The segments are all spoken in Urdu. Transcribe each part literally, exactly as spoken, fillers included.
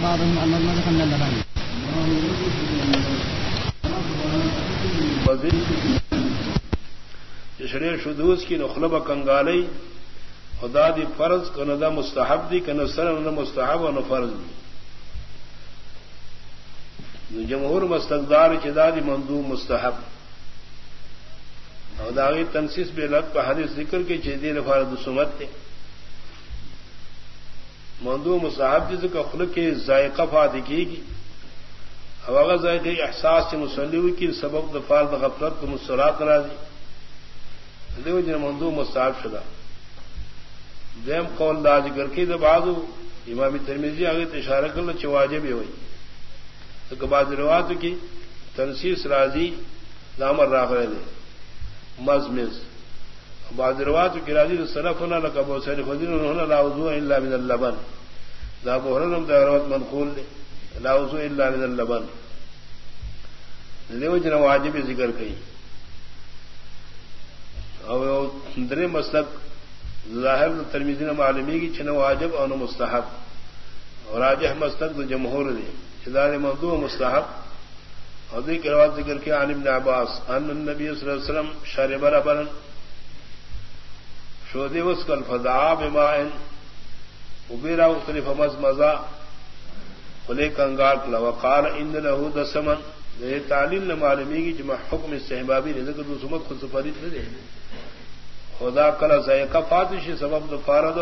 بعضهم أن المذهب من اللبن. شریر شدوز کی نخلب کنگالی خدا دی فرض کندا مستحب دی کن سر مستحب و فرض دی. جمہور مستقدار چدا دی مندوب مستحب اور داغی تنسیس بے لگ کا حدیث ذکر کے چیدی فرض سمت تھے مندوب مستحب جس کا خلق کے ذائقہ فاد کی گی اب اگر ذائقے احساس سے مسلم کی سبب دفار غفلت کو مسرات کرا دی دیو جن مندوب مستحب شدہ دیم قول دا ذکر کی دب آدو امام ترمذی آگے اشارہ کرنا چھ واجب ہوئی تو بعض روایت کی تنسیس راضی نامر راغرے دے مزمز بعض روایت کی راضی صرف ہونا لکا بہت ساری خدین ہونا لا وضوء الا من اللبن دا بحرنم دا روایت منقول دے لا وضوء الا من اللبن دیو جن واجب ذکر کی اور درے مسلک ظاہر ترمذی نے معلومی کی چھن واجب اور مستحب اور راجح مسلک تو جمہور نے چدار مندوب مستحب اور دیکھ روایت ذکر کیا عن ابن عباس ان النبی صلی اللہ علیہ وسلم شرب ربنا شودی وسکل فدعا بماء وبرا مختلف مزمزا قلے کنگار کلا وقال ان له دسما یہ تعلیل نے معلومی کی جمع حکم استحبابی نے ذکر دو سمت خود سفارت نہ دے خدا کلا ذائقہ فاتشی سبب دفارد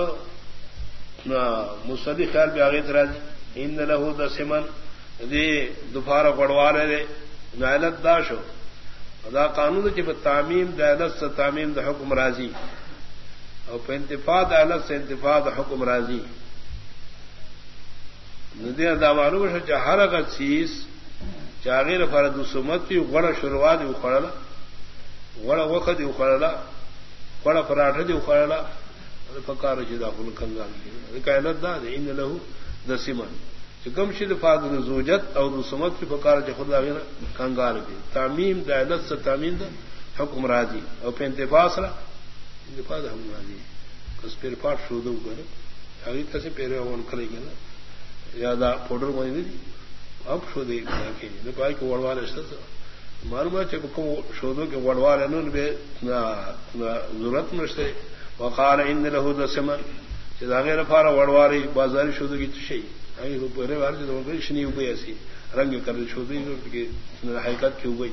مصدی خیال بھی آگے ترا ان له دسمن دی دفارہ گڑوارے دے نعلت داشو خدا قانون کی تعمیم دعلت سے تعمیم دا حکم راضی اور پہ انتفاع دعلت سے انتفاع دا حکم راضی ندی دا معلوم ہے کہ ہر اگر چیز چاغیر فرد سمت کی غڑ شروعات اخڑلا غڑ وقت اخڑلا بڑا پراٹھا دی اخڑلا فکار شدا فل کنگان کی کائنات دا ان له دسمن کم شد فاد زوجت اور سمت کی فکار چ خدا غیر کنگار کی تعمیم دعلت سے تعمیم دا حکم راضی اور پہ انتفاع سرا انتفاع حکم راضی کس پیر پاٹ شودو کرے اگے کسے پیر اون کرے گا یادا پوڈر مانی دی اب شو دے کہ نے پای کو وڑوال است معلوم ہے کہ کو شودو کے وڑوال انن بے ضرورت نشتے وقال ان له دسما اذا غیر فار وڑواری بازاری شودو کی چشی اگے کو پرے وار جو کوئی شنی ہوئی ایسی رنگ کر شودو کی حقیقت کی ہوئی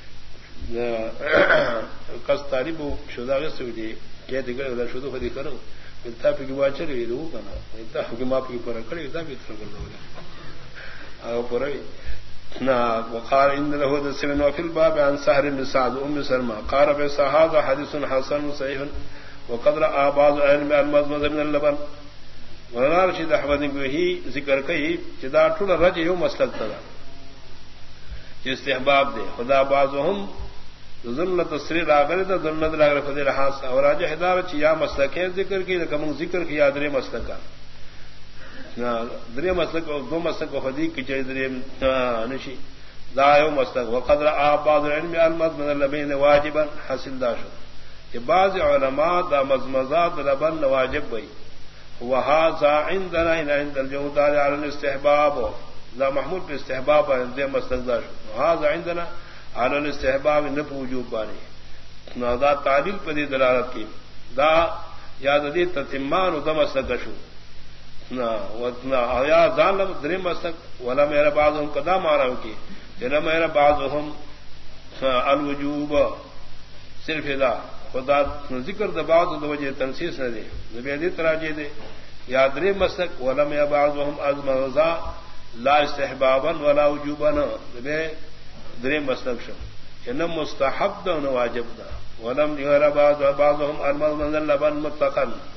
کس تعریف شودا کے سوجی کہ دیگر شودو خدی کرو انتا پہ کی واچر ہے رو کنا انتا کی ماپ کی پر کڑی انتا بھی کر دو او پر نا وقال ان له دسمن وفي الباب عن سهر بن سعد ام سلمى قال بهذا حديث حسن صحيح وقد راى بعض اهل المذهب من اللبن ورشد احمد به ذکر کئی جدا ٹھڑ رج یو مسلک تھا استحباب دے خدا بعضهم ذلت تسریر اگر تو ذلت اگر فضل حاس اور اج ہدار چیا مسلک ذکر کی کم ذکر کیا درے مسلک کا درے مسلک دو مسلک خدی کی چے درے نشی دایو مسلک وقدر اباد العلم المذ من اللبن واجبا حاصل داشو کہ بعض علماء دا مزمزات لبن واجب وئی وهذا عندنا عند الجمهور على الاستحباب ذا محمول في استحباب عند مسلک داشو وهذا عندنا على الاستحباب نہ وجوب بانی دا تعلیل پر دلالت کی دا یاد دی تتمان دم سکشو نا وتنا یا ظالم دریم مسک ولا میرا بعضهم قدا مارو کی جنا میرا بعضهم الوجوب صرف دا خدا ذکر د بعض د وجه تنسیس نہ دے نبی دی تراجے دے یا دریم مسک ولا میرا بعضهم ازم رضا لا استحبابا ولا وجوبا نبی دریم مسلک شو انم مستحب دا واجب دا ولم يرى بعض بعضهم المذ من اللبن مطلقا